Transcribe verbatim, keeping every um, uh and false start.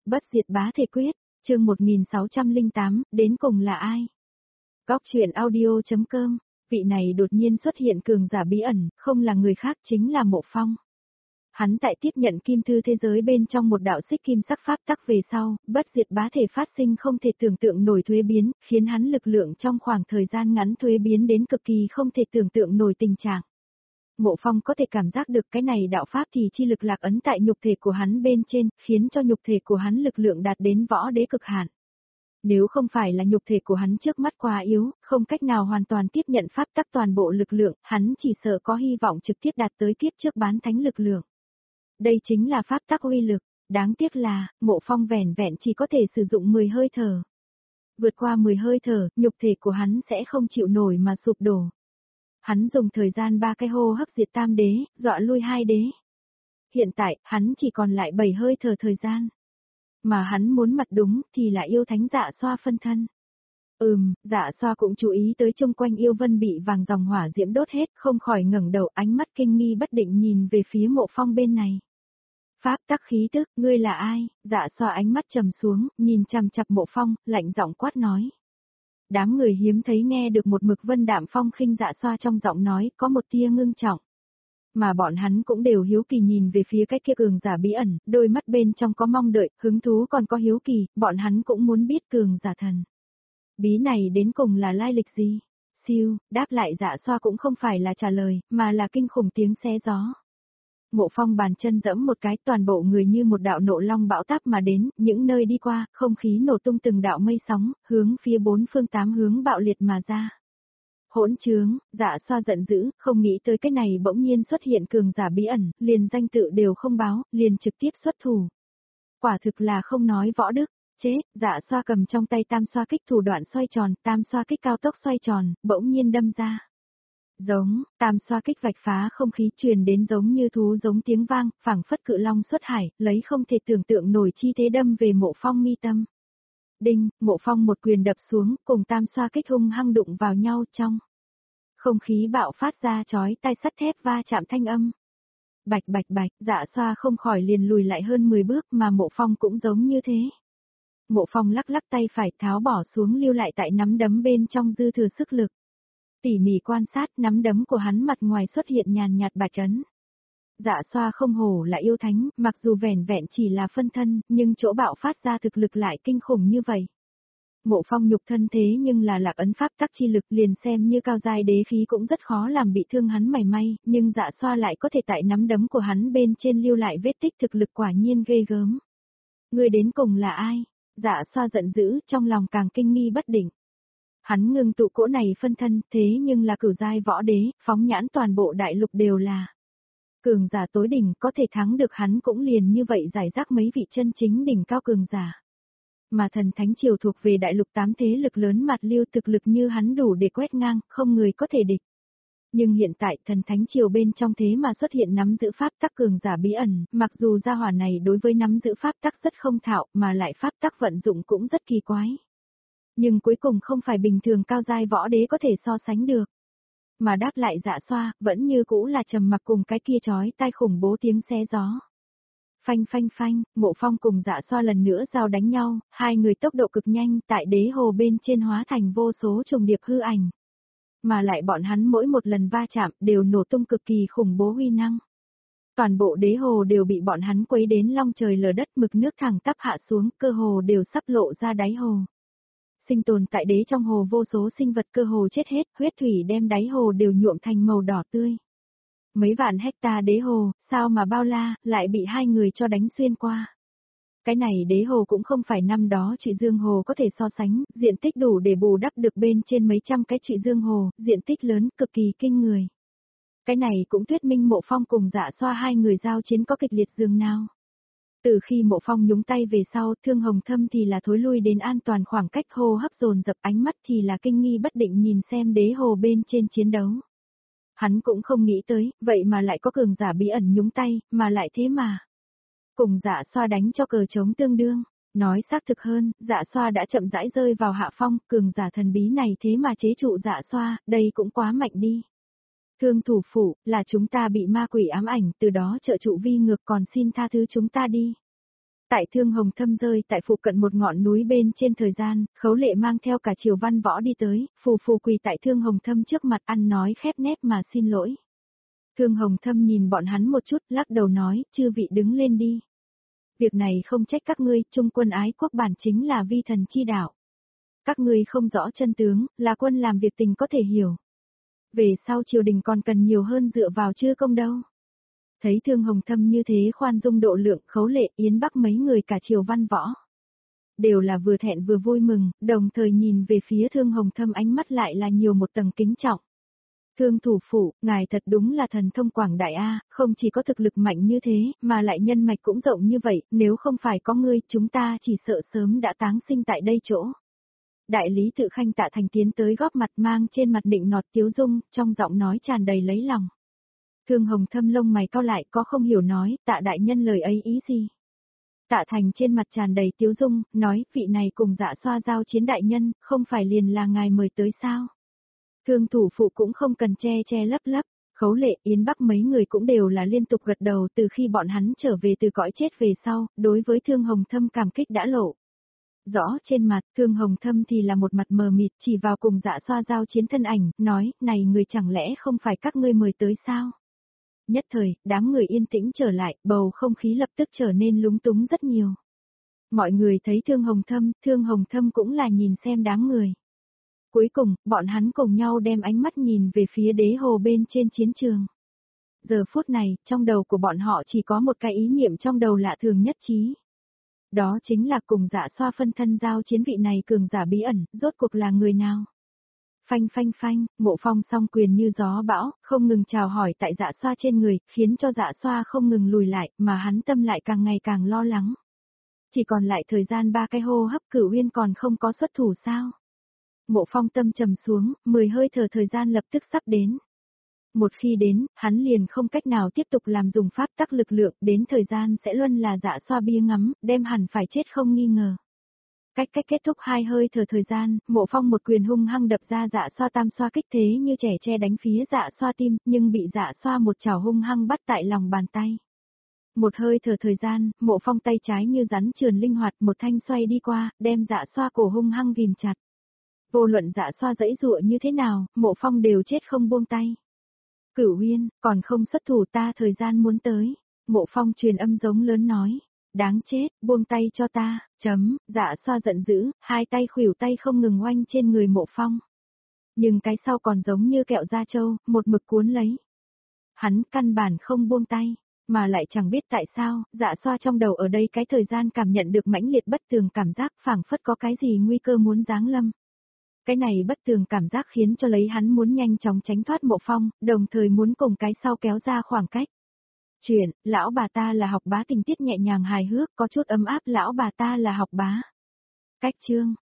Bất diệt bá thể quyết, chương một nghìn sáu trăm lẻ tám, đến cùng là ai? Góc truyện audio.com, vị này đột nhiên xuất hiện cường giả bí ẩn, không là người khác chính là Mộ Phong. Hắn tại tiếp nhận kim thư thế giới bên trong một đạo xích kim sắc pháp tắc về sau, bất diệt bá thể phát sinh không thể tưởng tượng nổi thuế biến, khiến hắn lực lượng trong khoảng thời gian ngắn thuế biến đến cực kỳ không thể tưởng tượng nổi tình trạng. Mộ Phong có thể cảm giác được cái này đạo pháp thì chi lực lạc ấn tại nhục thể của hắn bên trên, khiến cho nhục thể của hắn lực lượng đạt đến võ đế cực hạn. Nếu không phải là nhục thể của hắn trước mắt quá yếu, không cách nào hoàn toàn tiếp nhận pháp tắc toàn bộ lực lượng, hắn chỉ sợ có hy vọng trực tiếp đạt tới kiếp trước bán thánh lực lượng. Đây chính là pháp tắc uy lực, đáng tiếc là, Mộ Phong vẻn vẹn chỉ có thể sử dụng mười hơi thở. Vượt qua mười hơi thở, nhục thể của hắn sẽ không chịu nổi mà sụp đổ. Hắn dùng thời gian ba cái hô hấp diệt tam đế, dọa lui hai đế. Hiện tại, hắn chỉ còn lại bảy hơi thở thời gian. Mà hắn muốn mặt đúng thì là yêu thánh Dạ Xoa phân thân. Ừm, Dạ Xoa cũng chú ý tới chung quanh yêu vân bị vàng dòng hỏa diễm đốt hết, không khỏi ngẩng đầu, ánh mắt kinh nghi bất định nhìn về phía Mộ Phong bên này. Pháp tắc khí tức, ngươi là ai? Dạ Xoa ánh mắt trầm xuống, nhìn chằm chằm Mộ Phong, lạnh giọng quát nói. Đám người hiếm thấy nghe được một mực vân đạm phong khinh Dạ Xoa trong giọng nói có một tia ngưng trọng. Mà bọn hắn cũng đều hiếu kỳ nhìn về phía cái kia cường giả bí ẩn, đôi mắt bên trong có mong đợi, hứng thú còn có hiếu kỳ, bọn hắn cũng muốn biết cường giả thần. Bí này đến cùng là lai lịch gì? Siêu, đáp lại Dạ Xoa cũng không phải là trả lời, mà là kinh khủng tiếng xé gió. Mộ Phong bàn chân dẫm một cái, toàn bộ người như một đạo nộ long bão táp mà đến, những nơi đi qua, không khí nổ tung từng đạo mây sóng, hướng phía bốn phương tám hướng bạo liệt mà ra. Hỗn trướng, Dạ Xoa giận dữ, không nghĩ tới cái này bỗng nhiên xuất hiện cường giả bí ẩn, liền danh tự đều không báo, liền trực tiếp xuất thủ. Quả thực là không nói võ đức, chết, Dạ Xoa cầm trong tay tam xoa kích thủ đoạn xoay tròn, tam xoa kích cao tốc xoay tròn, bỗng nhiên đâm ra. Giống, tam xoa kích vạch phá không khí truyền đến giống như thú giống tiếng vang, phảng phất cự long xuất hải, lấy không thể tưởng tượng nổi chi thế đâm về Mộ Phong mi tâm. Đinh, Mộ Phong một quyền đập xuống, cùng tam xoa kích hung hăng đụng vào nhau trong. Không khí bạo phát ra chói tai sắt thép va chạm thanh âm. Bạch bạch bạch, Dạ Xoa không khỏi liền lùi lại hơn mười bước mà Mộ Phong cũng giống như thế. Mộ Phong lắc lắc tay phải tháo bỏ xuống lưu lại tại nắm đấm bên trong dư thừa sức lực. Tỉ mỉ quan sát nắm đấm của hắn mặt ngoài xuất hiện nhàn nhạt bạch ấn. Dạ Xoa không hổ là yêu thánh, mặc dù vẻn vẹn chỉ là phân thân, nhưng chỗ bạo phát ra thực lực lại kinh khủng như vậy. Mộ Phong nhục thân thế nhưng là lạc ấn pháp tắc chi lực, liền xem như cao giai đế khí cũng rất khó làm bị thương hắn mảy may, nhưng Dạ Xoa lại có thể tại nắm đấm của hắn bên trên lưu lại vết tích thực lực quả nhiên ghê gớm. Người đến cùng là ai? Dạ Xoa giận dữ, trong lòng càng kinh nghi bất định. Hắn ngừng tụ cỗ này phân thân, thế nhưng là cửu giai võ đế, phóng nhãn toàn bộ đại lục đều là cường giả tối đỉnh, có thể thắng được hắn cũng liền như vậy giải rác mấy vị chân chính đỉnh cao cường giả. Mà thần thánh triều thuộc về đại lục tám thế lực lớn mặt lưu, thực lực như hắn đủ để quét ngang, không người có thể địch. Nhưng hiện tại thần thánh triều bên trong thế mà xuất hiện nắm giữ pháp tắc cường giả bí ẩn, mặc dù gia hỏa này đối với nắm giữ pháp tắc rất không thạo, mà lại pháp tắc vận dụng cũng rất kỳ quái. Nhưng cuối cùng không phải bình thường cao giai võ đế có thể so sánh được. Mà đáp lại Dạ Xoa, vẫn như cũ là trầm mặc cùng cái kia chói tai khủng bố tiếng xé gió. Phanh phanh phanh, Mộ Phong cùng Dạ Xoa lần nữa giao đánh nhau, hai người tốc độ cực nhanh tại đế hồ bên trên hóa thành vô số trùng điệp hư ảnh. Mà lại bọn hắn mỗi một lần va chạm đều nổ tung cực kỳ khủng bố uy năng. Toàn bộ đế hồ đều bị bọn hắn quấy đến long trời lở đất, mực nước thẳng tắp hạ xuống, cơ hồ đều sắp lộ ra đáy hồ. Sinh tồn tại đế trong hồ vô số sinh vật cơ hồ chết hết, huyết thủy đem đáy hồ đều nhuộm thành màu đỏ tươi. Mấy vạn hecta đế hồ, sao mà bao la, lại bị hai người cho đánh xuyên qua. Cái này đế hồ cũng không phải năm đó Trụy Dương Hồ có thể so sánh, diện tích đủ để bù đắp được bên trên mấy trăm cái Trụy Dương Hồ, diện tích lớn, cực kỳ kinh người. Cái này cũng thuyết minh Mộ Phong cùng Dạ Xoa hai người giao chiến có kịch liệt dường nào. Từ khi Mộ Phong nhúng tay về sau, Thương Hồng Thâm thì là thối lui đến an toàn khoảng cách, hô hấp dồn dập, ánh mắt thì là kinh nghi bất định nhìn xem đế hồ bên trên chiến đấu. Hắn cũng không nghĩ tới, vậy mà lại có cường giả bí ẩn nhúng tay, mà lại thế mà. Cùng Dạ Xoa đánh cho cờ trống tương đương, nói xác thực hơn, Dạ Xoa đã chậm rãi rơi vào hạ phong, cường giả thần bí này thế mà chế trụ Dạ Xoa, đây cũng quá mạnh đi. Thương thủ phủ, là chúng ta bị ma quỷ ám ảnh, từ đó trợ trụ vi ngược, còn xin tha thứ chúng ta đi. Tại Thương Hồng Thâm rơi tại phụ cận một ngọn núi bên trên thời gian, Khấu Lệ mang theo cả Triều Văn Võ đi tới, phù phù quỳ tại Thương Hồng Thâm trước mặt ăn nói khép nép mà xin lỗi. Thương Hồng Thâm nhìn bọn hắn một chút, lắc đầu nói, chư vị đứng lên đi. Việc này không trách các ngươi, trung quân ái quốc bản chính là vi thần chi đạo. Các ngươi không rõ chân tướng, là quân làm việc tình có thể hiểu. Về sau triều đình còn cần nhiều hơn dựa vào chư công đâu. Thấy Thương Hồng Thâm như thế khoan dung độ lượng, Khấu Lệ, Yến Bắc mấy người cả Triều Văn Võ. Đều là vừa thẹn vừa vui mừng, đồng thời nhìn về phía Thương Hồng Thâm ánh mắt lại là nhiều một tầng kính trọng. Thương thủ phủ, ngài thật đúng là thần thông quảng đại a, không chỉ có thực lực mạnh như thế, mà lại nhân mạch cũng rộng như vậy, nếu không phải có ngươi, chúng ta chỉ sợ sớm đã táng sinh tại đây chỗ. Đại lý Tự Khanh Tạ Thành tiến tới góp mặt mang trên mặt nịnh nọt tiếu dung, trong giọng nói tràn đầy lấy lòng. Thương Hồng Thâm lông mày cau lại, có không hiểu nói, Tạ đại nhân lời ấy ý gì? Tạ Thành trên mặt tràn đầy tiếu dung, nói, vị này cùng Dạ Xoa giao chiến đại nhân, không phải liền là ngài mời tới sao? Thương thủ phụ cũng không cần che che lấp lấp, Khấu Lệ, Yến Bắc mấy người cũng đều là liên tục gật đầu từ khi bọn hắn trở về từ cõi chết về sau, đối với Thương Hồng Thâm cảm kích đã lộ. Rõ trên mặt, Thương Hồng Thâm thì là một mặt mờ mịt chỉ vào cùng Dạ Xoa giao chiến thân ảnh, nói, này người chẳng lẽ không phải các ngươi mời tới sao? Nhất thời, đám người yên tĩnh trở lại, bầu không khí lập tức trở nên lúng túng rất nhiều. Mọi người thấy Thương Hồng Thâm, Thương Hồng Thâm cũng là nhìn xem đám người. Cuối cùng, bọn hắn cùng nhau đem ánh mắt nhìn về phía đế hồ bên trên chiến trường. Giờ phút này, trong đầu của bọn họ chỉ có một cái ý niệm trong đầu lạ thường nhất trí. Đó chính là cùng Dạ Xoa phân thân giao chiến vị này cường giả bí ẩn, rốt cuộc là người nào? Phanh phanh phanh, Mộ Phong song quyền như gió bão, không ngừng chào hỏi tại Dạ Xoa trên người, khiến cho Dạ Xoa không ngừng lùi lại, mà hắn tâm lại càng ngày càng lo lắng. Chỉ còn lại thời gian ba cái hô hấp, Cửu Uyên còn không có xuất thủ sao? Mộ Phong tâm trầm xuống, mười hơi thở thời gian lập tức sắp đến. Một khi đến, hắn liền không cách nào tiếp tục làm dùng pháp tắc lực lượng, đến thời gian sẽ luôn là Dạ Xoa bia ngắm, đem hẳn phải chết không nghi ngờ. Cách cách kết thúc hai hơi thở thời gian, Mộ Phong một quyền hung hăng đập ra Dạ Xoa tam xoa kích thế như trẻ tre đánh phía Dạ Xoa tim, nhưng bị Dạ Xoa một chảo hung hăng bắt tại lòng bàn tay. Một hơi thở thời gian, Mộ Phong tay trái như rắn trườn linh hoạt một thanh xoay đi qua, đem Dạ Xoa cổ hung hăng ghim chặt. Vô luận Dạ Xoa giãy giụa như thế nào, Mộ Phong đều chết không buông tay. Cửu Uyên, còn không xuất thủ ta thời gian muốn tới. Mộ Phong truyền âm giống lớn nói. Đáng chết, buông tay cho ta, chấm, Dạ Xoa giận dữ, hai tay khuỷu tay không ngừng oanh trên người Mộ Phong. Nhưng cái sau còn giống như kẹo da trâu, một mực cuốn lấy. Hắn căn bản không buông tay, mà lại chẳng biết tại sao, Dạ Xoa trong đầu ở đây cái thời gian cảm nhận được mãnh liệt bất tường cảm giác phảng phất có cái gì nguy cơ muốn giáng lâm. Cái này bất tường cảm giác khiến cho lấy hắn muốn nhanh chóng tránh thoát Mộ Phong, đồng thời muốn cùng cái sau kéo ra khoảng cách. Chuyện, lão bà ta là học bá tình tiết nhẹ nhàng hài hước, có chút ấm áp lão bà ta là học bá. Cách chương.